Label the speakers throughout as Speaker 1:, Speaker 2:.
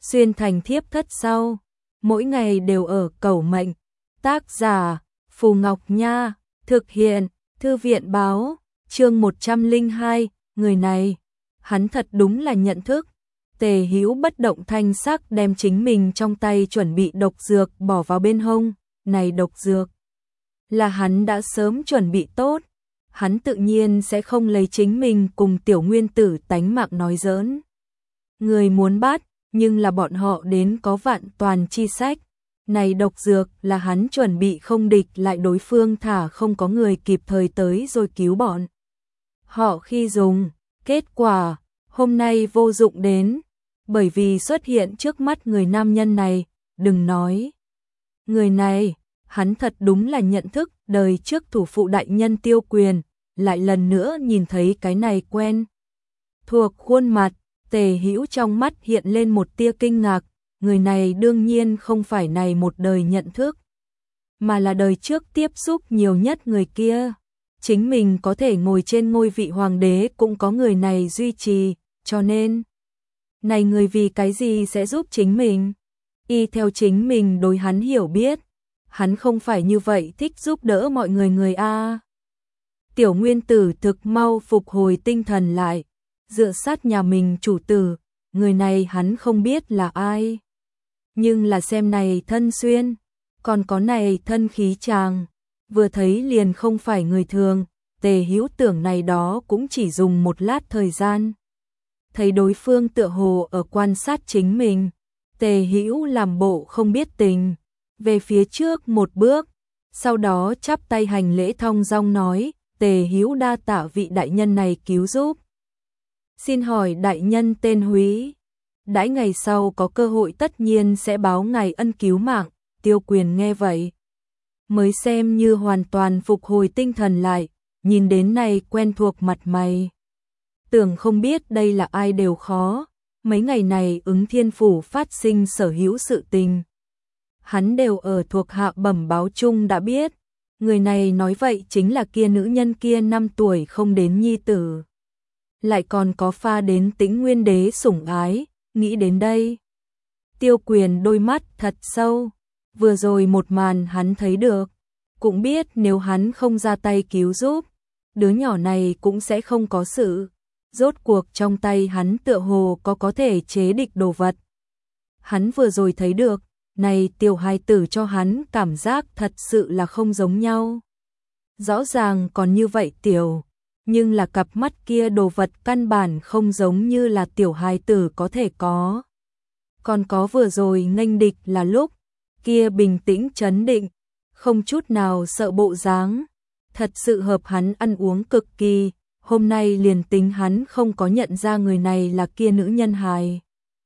Speaker 1: xuyên thành thiếp thất sau, mỗi ngày đều ở cầu mệnh. Tác giả Phù Ngọc Nha, thực hiện Thư viện Báo, chương 102, người này, hắn thật đúng là nhận thức. Tề Hữu bất động thanh sắc đem chính mình trong tay chuẩn bị độc dược bỏ vào bên hông, này độc dược là hắn đã sớm chuẩn bị tốt, hắn tự nhiên sẽ không lấy chính mình cùng tiểu nguyên tử tánh mạng nói giỡn. Người muốn bắt, nhưng là bọn họ đến có vạn toàn chi sách. Này độc dược là hắn chuẩn bị không địch lại đối phương thả không có người kịp thời tới rồi cứu bọn họ khi dùng, kết quả hôm nay vô dụng đến, bởi vì xuất hiện trước mắt người nam nhân này, đừng nói. Người này, hắn thật đúng là nhận thức đời trước thủ phụ đại nhân Tiêu Quyền, lại lần nữa nhìn thấy cái này quen thuộc khuôn mặt, Tề Hữu trong mắt hiện lên một tia kinh ngạc, người này đương nhiên không phải này một đời nhận thức, mà là đời trước tiếp xúc nhiều nhất người kia. Chính mình có thể ngồi trên ngôi vị hoàng đế cũng có người này duy trì, cho nên này người vì cái gì sẽ giúp chính mình? Y theo chính mình đối hắn hiểu biết, hắn không phải như vậy thích giúp đỡ mọi người a. Tiểu Nguyên Tử thực mau phục hồi tinh thần lại, dựa sát nhà mình chủ tử, người này hắn không biết là ai. Nhưng là xem này thân xuyên, còn có này thân khí chàng, vừa thấy liền không phải người thường, Tề Hữu tưởng này đó cũng chỉ dùng một lát thời gian. Thấy đối phương tựa hồ ở quan sát chính mình, Tề Hữu làm bộ không biết tình, về phía trước một bước, sau đó chắp tay hành lễ thong dong nói, Tề Hữu đa tạ vị đại nhân này cứu giúp. Xin hỏi đại nhân tên Húy, đãi ngày sau có cơ hội tất nhiên sẽ báo ngài ân cứu mạng. Tiêu Quyền nghe vậy, mới xem như hoàn toàn phục hồi tinh thần lại, nhìn đến này quen thuộc mặt mày. Tưởng không biết đây là ai đều khó, mấy ngày này Ứng Thiên Phủ phát sinh sở hữu sự tình. Hắn đều ở thuộc hạ bẩm báo chung đã biết, người này nói vậy chính là kia nữ nhân kia 5 tuổi không đến nhi tử. Lại còn có pha đến Tĩnh Nguyên Đế sủng ái, nghĩ đến đây. Tiêu Quyền đôi mắt thật sâu, vừa rồi một màn hắn thấy được, cũng biết nếu hắn không ra tay cứu giúp, đứa nhỏ này cũng sẽ không có sự. Rốt cuộc trong tay hắn tựa hồ có thể chế địch đồ vật. Hắn vừa rồi thấy được, này tiểu hài tử cho hắn cảm giác thật sự là không giống nhau. Rõ ràng còn như vậy tiểu, nhưng là cặp mắt kia đồ vật căn bản không giống như là tiểu hài tử có thể có. Còn có vừa rồi nghênh địch là lúc, kia bình tĩnh trấn định, không chút nào sợ bộ dáng, thật sự hợp hắn ăn uống cực kỳ. Hôm nay liền tính hắn không có nhận ra người này là kia nữ nhân hài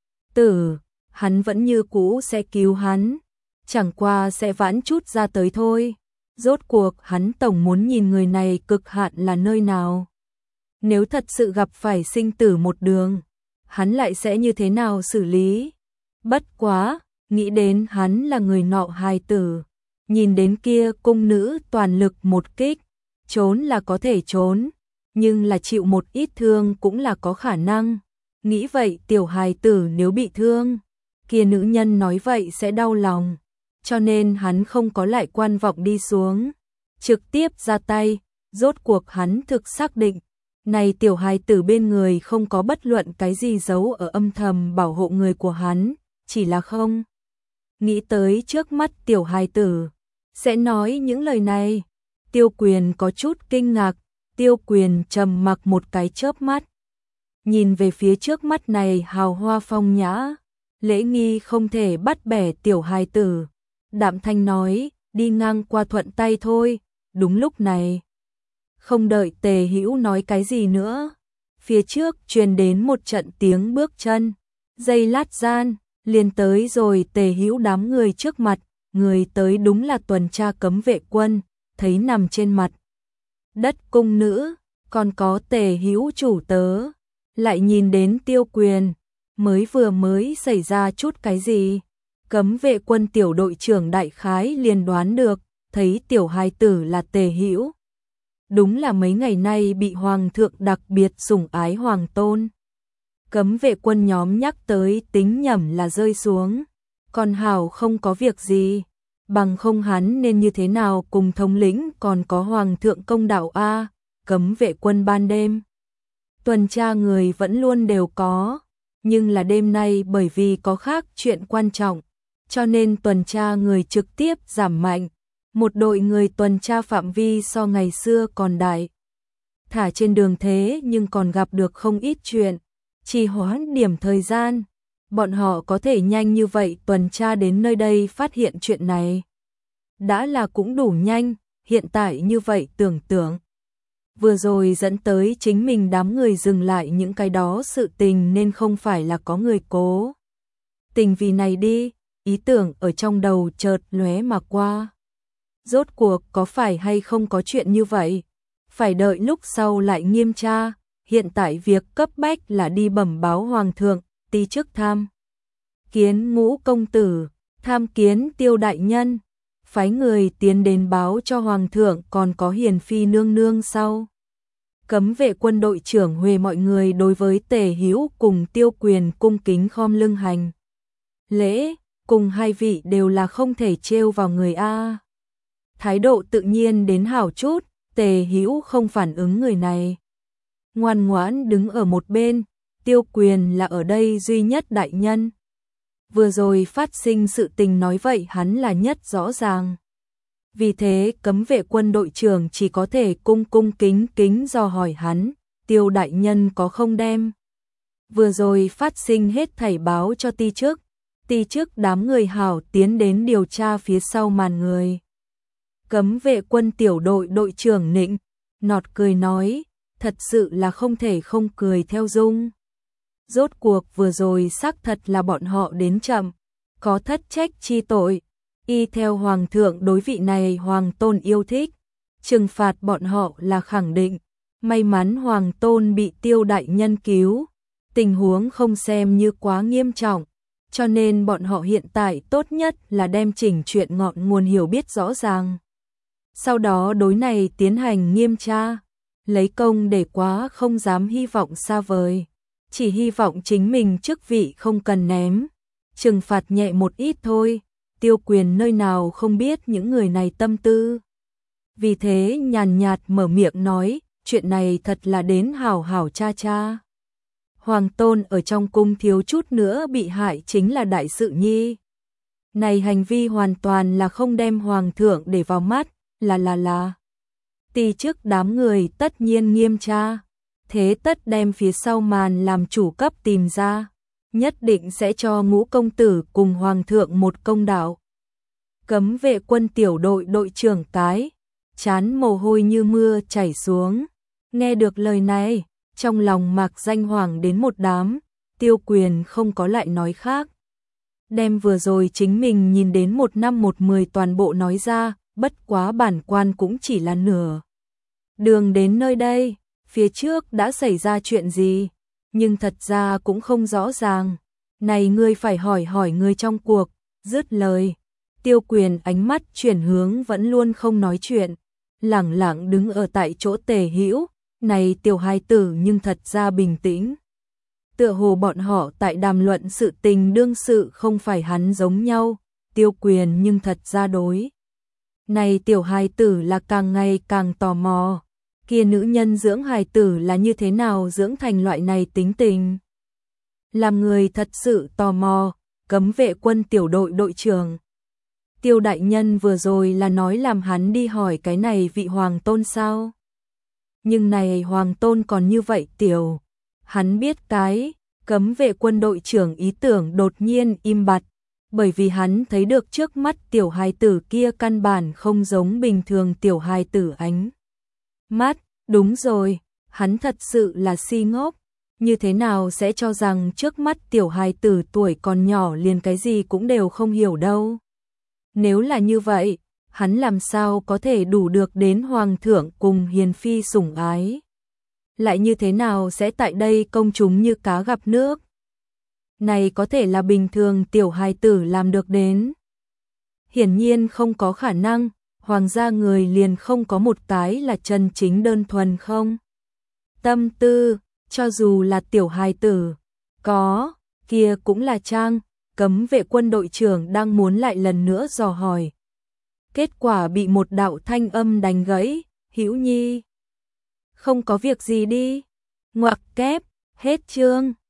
Speaker 1: tử, hắn vẫn như cũ sẽ cứu hắn, chẳng qua sẽ vãn chút ra tới thôi. Rốt cuộc hắn tổng muốn nhìn người này cực hạn là nơi nào. Nếu thật sự gặp phải sinh tử một đường, hắn lại sẽ như thế nào xử lý? Bất quá, nghĩ đến hắn là người nọ hài tử, nhìn đến kia cung nữ toàn lực một kích, trốn là có thể trốn, nhưng là chịu một ít thương cũng là có khả năng. Nghĩ vậy tiểu hài tử nếu bị thương, kia nữ nhân nói vậy sẽ đau lòng, cho nên hắn không có lại quan vọng đi xuống, trực tiếp ra tay. Rốt cuộc hắn thực xác định, này tiểu hài tử bên người không có bất luận cái gì giấu ở âm thầm bảo hộ người của hắn, chỉ là không nghĩ tới trước mắt tiểu hài tử sẽ nói những lời này. Tiêu Quyền có chút kinh ngạc, Tiêu Quyền trầm mặc một cái chớp mắt, nhìn về phía trước mắt này hào hoa phong nhã, lễ nghi không thể bắt bẻ tiểu hài tử, đạm thanh nói, đi ngang qua thuận tay thôi. Đúng lúc này, không đợi Tề Hữu nói cái gì nữa, phía trước truyền đến một trận tiếng bước chân, giây lát gian, liền tới rồi Tề Hữu đám người trước mặt, người tới đúng là tuần tra cấm vệ quân, thấy nằm trên mặt đất cung nữ, còn có Tề Hữu chủ tớ, lại nhìn đến Tiêu Quyền, mới xảy ra chút cái gì. Cấm vệ quân tiểu đội trưởng đại khái liền đoán được, thấy tiểu hài tử là Tề Hữu. Đúng là mấy ngày nay bị hoàng thượng đặc biệt sủng ái hoàng tôn. Cấm vệ quân nhóm nhắc tới tính nhẩm là rơi xuống. Còn hảo không có việc gì. Bằng không hắn nên như thế nào cùng thống lĩnh còn có hoàng thượng công đạo a. Cấm vệ quân ban đêm tuần tra người vẫn luôn đều có, nhưng là đêm nay bởi vì có khác chuyện quan trọng, cho nên tuần tra người trực tiếp giảm mạnh. Một đội người tuần tra phạm vi so ngày xưa còn đại. Thả trên đường thế nhưng còn gặp được không ít chuyện, trì hoãn điểm thời gian. Bọn họ có thể nhanh như vậy tuần tra đến nơi đây phát hiện chuyện này. Đã là cũng đủ nhanh, hiện tại như vậy tưởng tượng. Vừa rồi dẫn tới chính mình đám người dừng lại những cái đó sự tình nên không phải là có người cố tình vì này đi, ý tưởng ở trong đầu chợt lóe mà qua. Rốt cuộc có phải hay không có chuyện như vậy? Phải đợi lúc sau lại nghiêm tra, hiện tại việc cấp bách là đi bẩm báo hoàng thượng, ti chức tham kiến Ngũ công tử, tham kiến Tiêu đại nhân. Phái người tiến đến báo cho hoàng thượng còn có hiền phi nương nương sau. Cấm vệ quân đội trưởng Huệ mọi người đối với Tề Hữu cùng Tiêu Quyền cung kính khom lưng hành lễ, cùng hai vị đều là không thể trêu vào người a. Thái độ tự nhiên đến hảo chút, Tề Hữu không phản ứng người này. Ngoan ngoãn đứng ở một bên, Tiêu Quyền là ở đây duy nhất đại nhân. Vừa rồi phát sinh sự tình nói vậy hắn là nhất rõ ràng. Vì thế cấm vệ quân đội trưởng chỉ có thể cung kính dò hỏi hắn, Tiêu đại nhân có không đem. Vừa rồi phát sinh hết thảy báo cho ti chức đám người hảo tiến đến điều tra phía sau màn người. Cấm vệ quân tiểu đội đội trưởng Nịnh nọt cười nói, thật sự là không thể không cười theo dung. Rốt cuộc vừa rồi xác thật là bọn họ đến chậm, có thất trách chi tội, y theo hoàng thượng đối vị này hoàng tôn yêu thích, trừng phạt bọn họ là khẳng định. May mắn hoàng tôn bị Tiêu đại nhân cứu, tình huống không xem như quá nghiêm trọng, cho nên bọn họ hiện tại tốt nhất là đem chỉnh chuyện ngọn nguồn hiểu biết rõ ràng. Sau đó đối này tiến hành nghiêm tra, lấy công để quá không dám hy vọng xa vời, chỉ hy vọng chính mình chức vị không cần ném, trừng phạt nhẹ một ít thôi. Tiêu Quyền nơi nào không biết những người này tâm tư. Vì thế nhàn nhạt mở miệng nói, chuyện này thật là đến hảo hảo cha. Hoàng tôn ở trong cung thiếu chút nữa bị hại chính là đại sự nhi. Này hành vi hoàn toàn là không đem hoàng thượng để vào mắt, là. Ti chức đám người tất nhiên nghiêm tra, thế tất đem phía sau màn làm chủ cấp tìm ra, nhất định sẽ cho Ngũ công tử cùng hoàng thượng một công đạo. Cấm vệ quân tiểu đội đội trưởng cái, chán mồ hôi như mưa chảy xuống, nghe được lời này, trong lòng mạc danh hoàng đến một đám. Tiêu Quyền không có lại nói khác, đem vừa rồi chính mình nhìn đến 1 năm 1 10 toàn bộ nói ra, bất quá bản quan cũng chỉ là nửa đường đến nơi đây, phía trước đã xảy ra chuyện gì, nhưng thật ra cũng không rõ ràng. Này ngươi phải hỏi người trong cuộc. Dứt lời, Tiêu Quyền ánh mắt chuyển hướng vẫn luôn không nói chuyện, lẳng lặng đứng ở tại chỗ Tề Hữu. Này tiểu hài tử nhưng thật ra bình tĩnh, tựa hồ bọn họ tại đàm luận sự tình đương sự không phải hắn giống nhau. Tiêu Quyền nhưng thật ra đối này tiểu hài tử là càng ngày càng tò mò, kia nữ nhân dưỡng hài tử là như thế nào dưỡng thành loại này tính tình. Làm người thật sự tò mò. Cấm vệ quân tiểu đội đội trưởng Tiêu đại nhân vừa rồi là nói làm hắn đi hỏi cái này vị hoàng tôn sao? Nhưng này hoàng tôn còn như vậy tiểu, hắn biết cái. Cấm vệ quân đội trưởng ý tưởng đột nhiên im bặt, bởi vì hắn thấy được trước mắt tiểu hài tử kia căn bản không giống bình thường tiểu hài tử ánh mắt. Đúng rồi, hắn thật sự là si ngốc, như thế nào sẽ cho rằng trước mắt tiểu hài tử tuổi còn nhỏ liền cái gì cũng đều không hiểu đâu. Nếu là như vậy, hắn làm sao có thể đủ được đến hoàng thượng cùng hiền phi sủng ái? Lại như thế nào sẽ tại đây công chúng như cá gặp nước? Này có thể là bình thường tiểu hài tử làm được đến? Hiển nhiên không có khả năng, hoàng gia người liền không có một cái là chân chính đơn thuần không? Tâm tư, cho dù là tiểu hài tử, Có, kia cũng là Trang, cấm vệ quân đội trưởng đang muốn lại lần nữa dò hỏi. Kết quả bị một đạo thanh âm đánh gãy, Hữu Nhi. Không có việc gì đi. Ngoặc kép, hết chương.